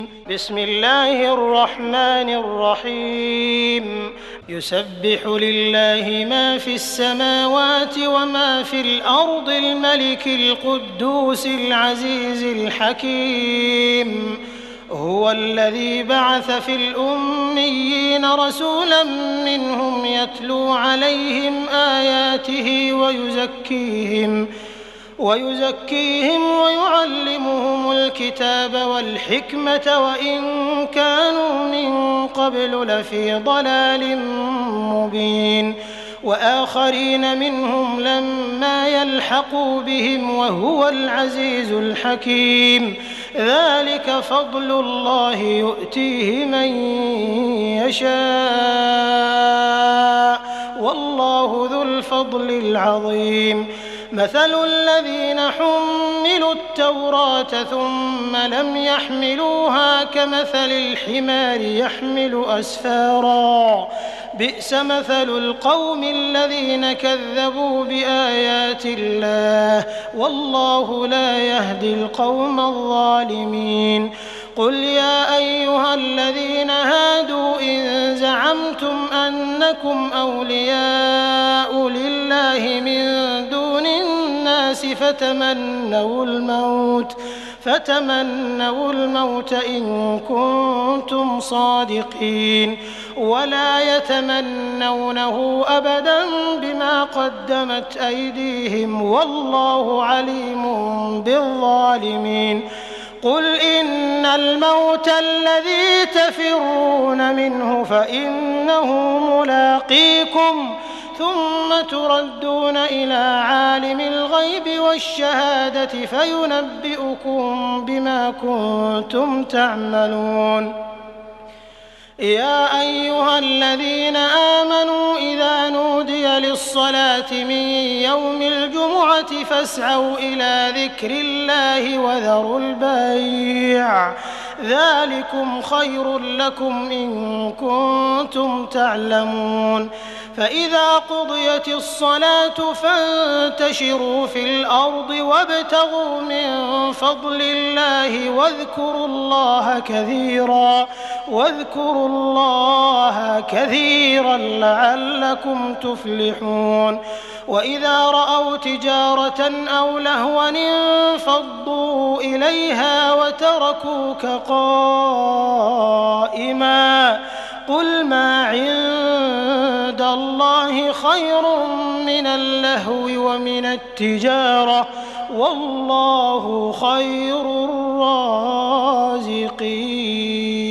بسم الله الرحمن الرحيم يسبح لله ما في السماوات وما في الأرض الملك القدوس العزيز الحكيم هو الذي بعث في الأميين رسولا منهم يتلو عليهم آياته ويزكيهم ويعلمهم الكتاب والحكمة وإن كانوا من قبل لفي ضلال مبين وآخرين منهم لما يلحقوا بهم وهو العزيز الحكيم ذلك فضل الله يؤتيه من يشاء والله ذو الفضل العظيم مثل الذين حملوا التوراة ثم لم يحملوها كمثل الحمار يحمل أسفارا بئس مثل القوم الذين كذبوا بآيات الله والله لا يهدي القوم الظالمين قل يا أيها الذين هادوا إن زعمتم أنكم أولياء لله من دون الناس فتمنوا الموت إن كنتم صادقين ولا يتمنونه أبدا بما قدمت أيديهم والله عليم بالظالمين قل إن الموت الذي تفرون منه فإنه ملاقيكم ثم تردون إلى عالم الغيب والشهادة فينبئكم بما كنتم تعملون يا أيها الذين آمنوا إذا نودي للصلاة من يوم الجمعة فاسعوا إلى ذكر الله وذروا البيع ذلكم خير لكم إن كنتم تعلمون فإذا قضيت الصلاة فانتشروا في الأرض وابتغوا من فضل الله واذكروا الله كثيرا لعلكم تفلحون وإذا رأوا تجارة أو لهوا انفضوا إليها وتركوك قائما قل ما عند الله خير من اللهو ومن التجارة والله خير الرازقين